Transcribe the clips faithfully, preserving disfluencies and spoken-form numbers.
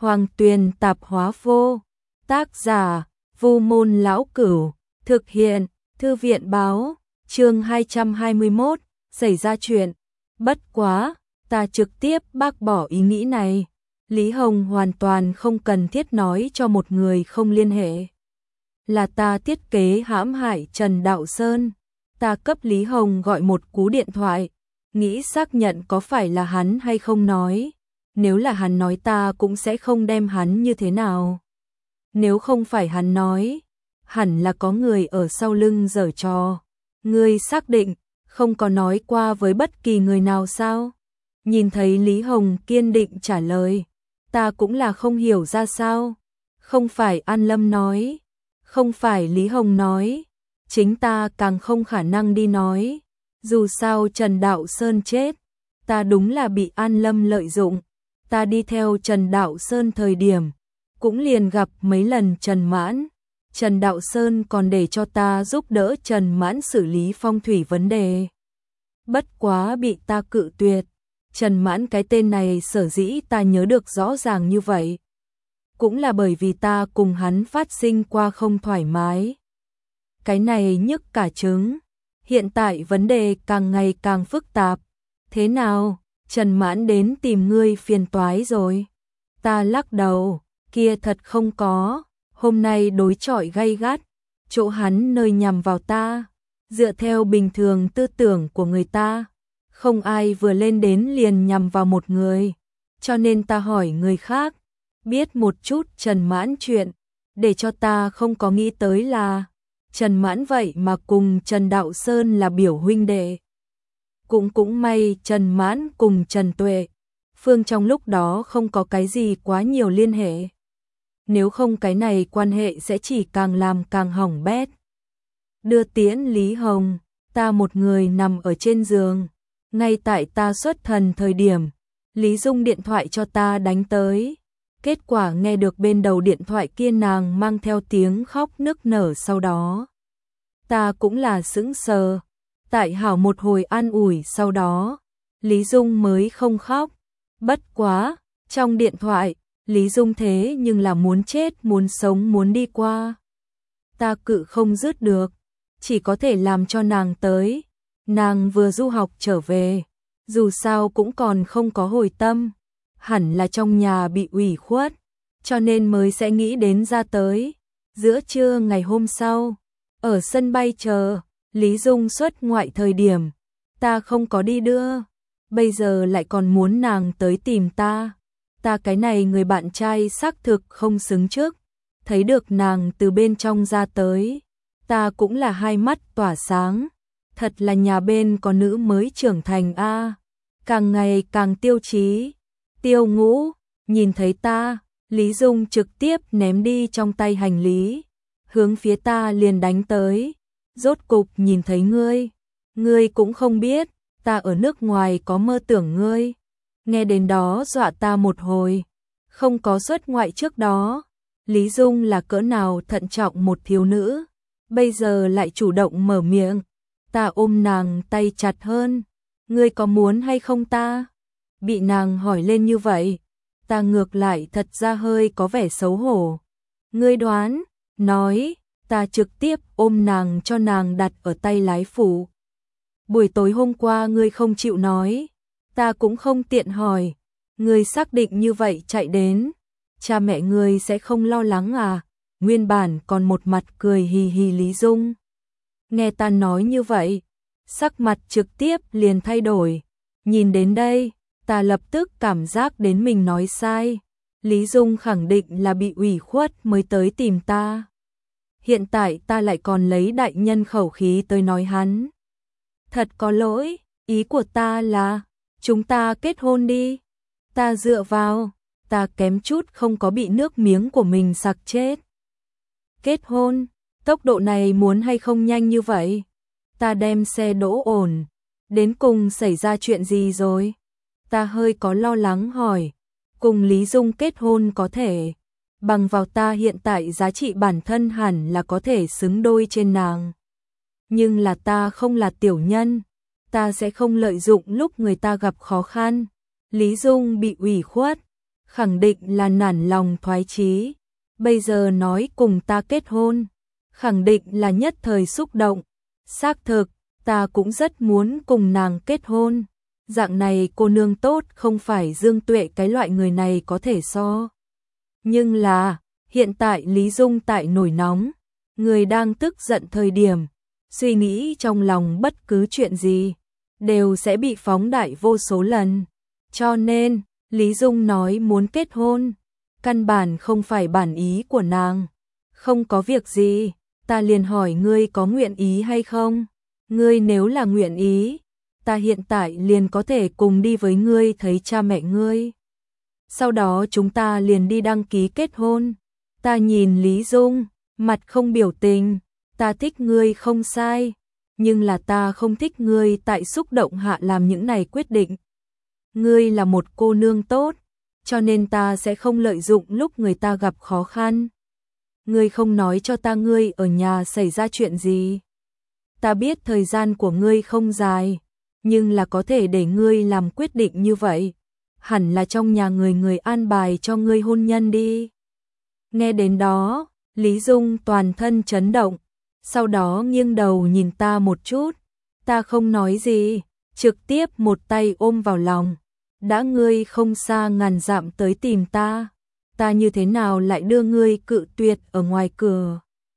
Hoàng Tuyền tạp hóa vô. Tác giả: Vu Môn Lão Cửu. Thực hiện: Thư viện báo. Chương hai trăm hai mươi mốt. Xảy ra chuyện. Bất quá, ta trực tiếp bác bỏ ý nghĩ này. Lý Hồng hoàn toàn không cần thiết nói cho một người không liên hệ. Là ta thiết kế hãm hại Trần Đạo Sơn. Ta cấp Lý Hồng gọi một cú điện thoại, nghĩ xác nhận có phải là hắn hay không nói. Nếu là hắn nói ta cũng sẽ không đem hắn như thế nào. Nếu không phải hắn nói, hẳn là có người ở sau lưng giở trò. Ngươi xác định, không có nói qua với bất kỳ người nào sao? Nhìn thấy Lý Hồng kiên định trả lời, ta cũng là không hiểu ra sao. Không phải An Lâm nói, không phải Lý Hồng nói, chính ta càng không khả năng đi nói. Dù sao Trần Đạo Sơn chết, ta đúng là bị An Lâm lợi dụng. Ta đi theo Trần Đạo Sơn thời điểm, cũng liền gặp mấy lần Trần Mãn. Trần Đạo Sơn còn để cho ta giúp đỡ Trần Mãn xử lý phong thủy vấn đề. Bất quá bị ta cự tuyệt. Trần Mãn cái tên này sở dĩ ta nhớ được rõ ràng như vậy, cũng là bởi vì ta cùng hắn phát sinh qua không thoải mái. Cái này nhức cả trứng. Hiện tại vấn đề càng ngày càng phức tạp. Thế nào, Trần Mãn đến tìm ngươi phiền toái rồi? Ta lắc đầu, kia thật không có. Hôm nay đối chọi gay gắt, chỗ hắn nơi nhằm vào ta. Dựa theo bình thường tư tưởng của người ta, không ai vừa lên đến liền nhằm vào một người. Cho nên ta hỏi người khác, biết một chút Trần Mãn chuyện. Để cho ta không có nghĩ tới là Trần Mãn vậy mà cùng Trần Đạo Sơn là biểu huynh đệ. Cũng cũng may Trần Mãn cùng Trần Tuệ Phương trong lúc đó không có cái gì quá nhiều liên hệ. Nếu không cái này quan hệ sẽ chỉ càng làm càng hỏng bét. Đưa tiễn Lý Hồng, ta một người nằm ở trên giường. Ngay tại ta xuất thần thời điểm, Lý Dung điện thoại cho ta đánh tới. Kết quả nghe được bên đầu điện thoại kia nàng mang theo tiếng khóc nức nở sau đó. Ta cũng là sững sờ. Tại hảo một hồi an ủi sau đó, Lý Dung mới không khóc. Bất quá, trong điện thoại, Lý Dung thế nhưng là muốn chết muốn sống muốn đi qua. Ta cự không dứt được, chỉ có thể làm cho nàng tới. Nàng vừa du học trở về, dù sao cũng còn không có hồi tâm. Hẳn là trong nhà bị ủy khuất, cho nên mới sẽ nghĩ đến ra tới. Giữa trưa ngày hôm sau, ở sân bay chờ Lý Dung xuất ngoại thời điểm, ta không có đi đưa. Bây giờ lại còn muốn nàng tới tìm ta. Ta cái này người bạn trai xác thực không xứng trước. Thấy được nàng từ bên trong ra tới, ta cũng là hai mắt tỏa sáng. Thật là nhà bên có nữ mới trưởng thành a, à. Càng ngày càng tiêu chí. Tiêu Ngũ nhìn thấy ta, Lý Dung trực tiếp ném đi trong tay hành lý, hướng phía ta liền đánh tới. Rốt cục nhìn thấy ngươi, ngươi cũng không biết, ta ở nước ngoài có mơ tưởng ngươi. Nghe đến đó dọa ta một hồi, không có xuất ngoại trước đó. Lý Dung là cỡ nào thận trọng một thiếu nữ, bây giờ lại chủ động mở miệng. Ta ôm nàng tay chặt hơn, ngươi có muốn hay không ta? Bị nàng hỏi lên như vậy, ta ngược lại thật ra hơi có vẻ xấu hổ. Ngươi đoán, nói, ta trực tiếp ôm nàng cho nàng đặt ở tay lái phụ. Buổi tối hôm qua ngươi không chịu nói, ta cũng không tiện hỏi. Ngươi xác định như vậy chạy đến, cha mẹ ngươi sẽ không lo lắng à? Nguyên bản còn một mặt cười hì hì Lý Dung. Nghe ta nói như vậy, sắc mặt trực tiếp liền thay đổi. Nhìn đến đây, ta lập tức cảm giác đến mình nói sai. Lý Dung khẳng định là bị ủy khuất mới tới tìm ta. Hiện tại ta lại còn lấy đại nhân khẩu khí tới nói hắn. Thật có lỗi, ý của ta là, chúng ta kết hôn đi. Ta dựa vào, ta kém chút không có bị nước miếng của mình sặc chết. Kết hôn, tốc độ này muốn hay không nhanh như vậy? Ta đem xe đỗ ổn, đến cùng xảy ra chuyện gì rồi? Ta hơi có lo lắng hỏi, cùng Lý Dung kết hôn có thể, bằng vào ta hiện tại giá trị bản thân hẳn là có thể xứng đôi trên nàng. Nhưng là ta không là tiểu nhân, ta sẽ không lợi dụng lúc người ta gặp khó khăn. Lý Dung bị ủy khuất, khẳng định là nản lòng thoái chí. Bây giờ nói cùng ta kết hôn, khẳng định là nhất thời xúc động. Xác thực, ta cũng rất muốn cùng nàng kết hôn. Dạng này cô nương tốt không phải Dương Tuệ cái loại người này có thể so. Nhưng là, hiện tại Lý Dung tại nổi nóng, người đang tức giận thời điểm, suy nghĩ trong lòng bất cứ chuyện gì, đều sẽ bị phóng đại vô số lần. Cho nên, Lý Dung nói muốn kết hôn, căn bản không phải bản ý của nàng. Không có việc gì, ta liền hỏi ngươi có nguyện ý hay không? Ngươi nếu là nguyện ý, ta hiện tại liền có thể cùng đi với ngươi thấy cha mẹ ngươi. Sau đó chúng ta liền đi đăng ký kết hôn. Ta nhìn Lý Dung, mặt không biểu tình, ta thích ngươi không sai, nhưng là ta không thích ngươi tại xúc động hạ làm những này quyết định. Ngươi là một cô nương tốt, cho nên ta sẽ không lợi dụng lúc người ta gặp khó khăn. Ngươi không nói cho ta ngươi ở nhà xảy ra chuyện gì. Ta biết thời gian của ngươi không dài, nhưng là có thể để ngươi làm quyết định như vậy. Hẳn là trong nhà người người an bài cho ngươi hôn nhân đi. Nghe đến đó, Lý Dung toàn thân chấn động, sau đó nghiêng đầu nhìn ta một chút. Ta không nói gì, trực tiếp một tay ôm vào lòng. Đã ngươi không xa ngàn dặm tới tìm ta, ta như thế nào lại đưa ngươi cự tuyệt ở ngoài cửa.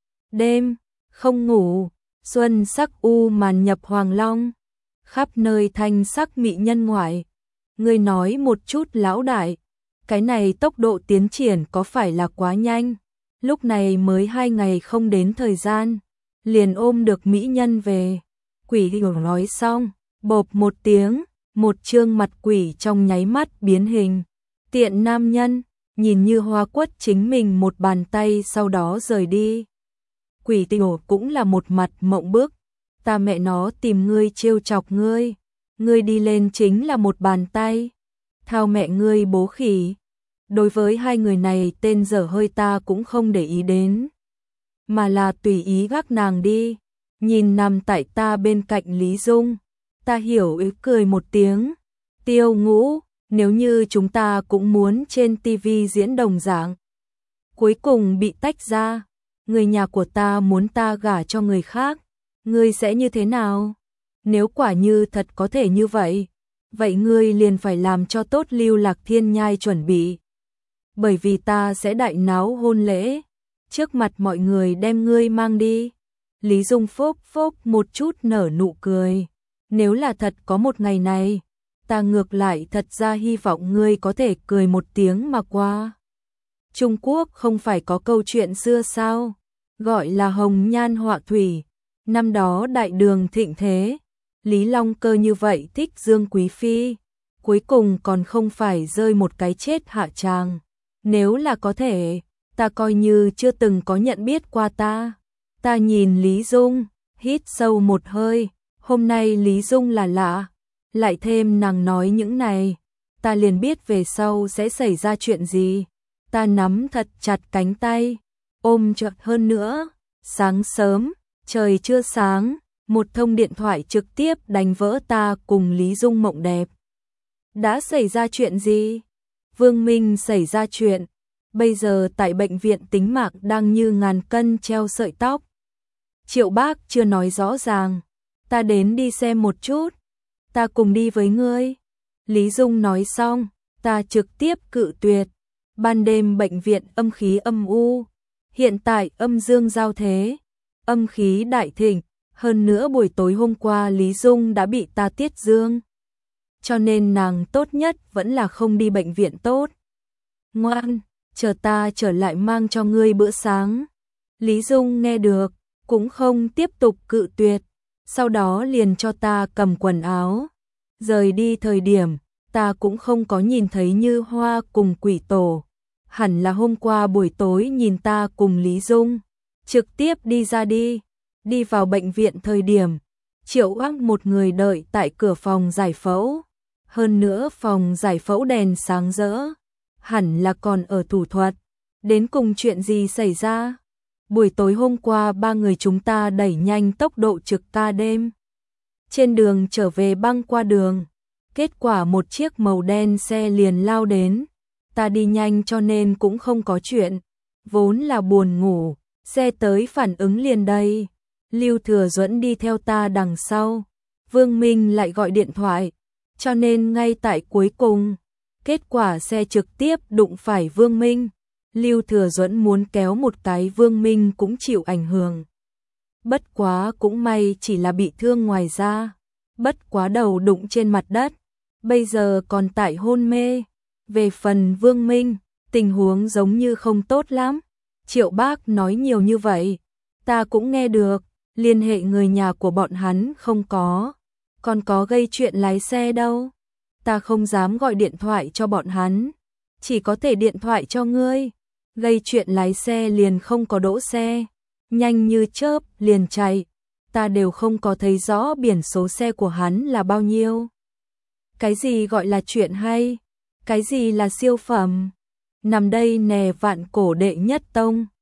Đêm, không ngủ, xuân sắc u màn nhập hoàng long, khắp nơi thanh sắc mỹ nhân ngoại. Ngươi nói một chút lão đại, cái này tốc độ tiến triển có phải là quá nhanh? Lúc này mới hai ngày không đến thời gian, liền ôm được mỹ nhân về. Quỷ hiểu nói xong, bộp một tiếng, một trương mặt quỷ trong nháy mắt biến hình. Tiện nam nhân, nhìn như hoa quất chính mình một bàn tay sau đó rời đi. Quỷ tiểu cũng là một mặt mộng bức. Ta mẹ nó tìm ngươi trêu chọc ngươi. Ngươi đi lên chính là một bàn tay. Thao mẹ ngươi bố khỉ. Đối với hai người này tên dở hơi ta cũng không để ý đến. Mà là tùy ý gác nàng đi. Nhìn nằm tại ta bên cạnh Lý Dung. Ta hiểu ý cười một tiếng. Tiêu Ngũ, nếu như chúng ta cũng muốn trên tivi diễn đồng dạng. Cuối cùng bị tách ra. Người nhà của ta muốn ta gả cho người khác. Ngươi sẽ như thế nào? Nếu quả như thật có thể như vậy, vậy ngươi liền phải làm cho tốt Lưu Lạc Thiên Nhai chuẩn bị. Bởi vì ta sẽ đại náo hôn lễ, trước mặt mọi người đem ngươi mang đi. Lý Dung phốc phốc một chút nở nụ cười. Nếu là thật có một ngày này, ta ngược lại thật ra hy vọng ngươi có thể cười một tiếng mà qua. Trung Quốc không phải có câu chuyện xưa sao? Gọi là hồng nhan họa thủy. Năm đó đại đường thịnh thế, Lý Long Cơ như vậy thích Dương Quý Phi, cuối cùng còn không phải rơi một cái chết hạ tràng. Nếu là có thể, ta coi như chưa từng có nhận biết qua ta. Ta nhìn Lý Dung, hít sâu một hơi, hôm nay Lý Dung là lạ, lại thêm nàng nói những này, ta liền biết về sau sẽ xảy ra chuyện gì. Ta nắm thật chặt cánh tay, ôm chặt hơn nữa. Sáng sớm, trời chưa sáng, một thông điện thoại trực tiếp đánh vỡ ta cùng Lý Dung mộng đẹp. Đã xảy ra chuyện gì? Vương Minh xảy ra chuyện, bây giờ tại bệnh viện tính mạng đang như ngàn cân treo sợi tóc. Triệu Bác chưa nói rõ ràng, ta đến đi xem một chút, ta cùng đi với ngươi. Lý Dung nói xong, ta trực tiếp cự tuyệt. Ban đêm bệnh viện âm khí âm u, hiện tại âm dương giao thế, âm khí đại thịnh, hơn nữa buổi tối hôm qua Lý Dung đã bị ta tiết dương. Cho nên nàng tốt nhất vẫn là không đi bệnh viện tốt. Ngoan, chờ ta trở lại mang cho ngươi bữa sáng. Lý Dung nghe được, cũng không tiếp tục cự tuyệt, sau đó liền cho ta cầm quần áo. Rời đi thời điểm, ta cũng không có nhìn thấy Như Hoa cùng Quỷ Tổ. Hẳn là hôm qua buổi tối nhìn ta cùng Lý Dung, trực tiếp đi ra đi. Đi vào bệnh viện thời điểm, Triệu Ác một người đợi tại cửa phòng giải phẫu. Hơn nữa phòng giải phẫu đèn sáng rỡ, hẳn là còn ở thủ thuật. Đến cùng chuyện gì xảy ra? Buổi tối hôm qua ba người chúng ta đẩy nhanh tốc độ trực ca đêm. Trên đường trở về băng qua đường, kết quả một chiếc màu đen xe liền lao đến. ta đi nhanh cho nên cũng không có chuyện, vốn là buồn ngủ, xe tới phản ứng liền đây. Lưu Thừa Duẫn đi theo ta đằng sau, Vương Minh lại gọi điện thoại, cho nên ngay tại cuối cùng, kết quả xe trực tiếp đụng phải Vương Minh. Lưu Thừa Duẫn muốn kéo một cái Vương Minh cũng chịu ảnh hưởng. Bất quá cũng may chỉ là bị thương ngoài da, bất quá đầu đụng trên mặt đất, bây giờ còn tại hôn mê. Về phần Vương Minh, tình huống giống như không tốt lắm. Triệu Bác nói nhiều như vậy, ta cũng nghe được, liên hệ người nhà của bọn hắn không có, còn có gây chuyện lái xe đâu. Ta không dám gọi điện thoại cho bọn hắn, chỉ có thể điện thoại cho ngươi. Gây chuyện lái xe liền không có đỗ xe, nhanh như chớp liền chạy, ta đều không có thấy rõ biển số xe của hắn là bao nhiêu. Cái gì gọi là chuyện hay, cái gì là siêu phẩm, nằm đây nè vạn cổ đệ nhất tông.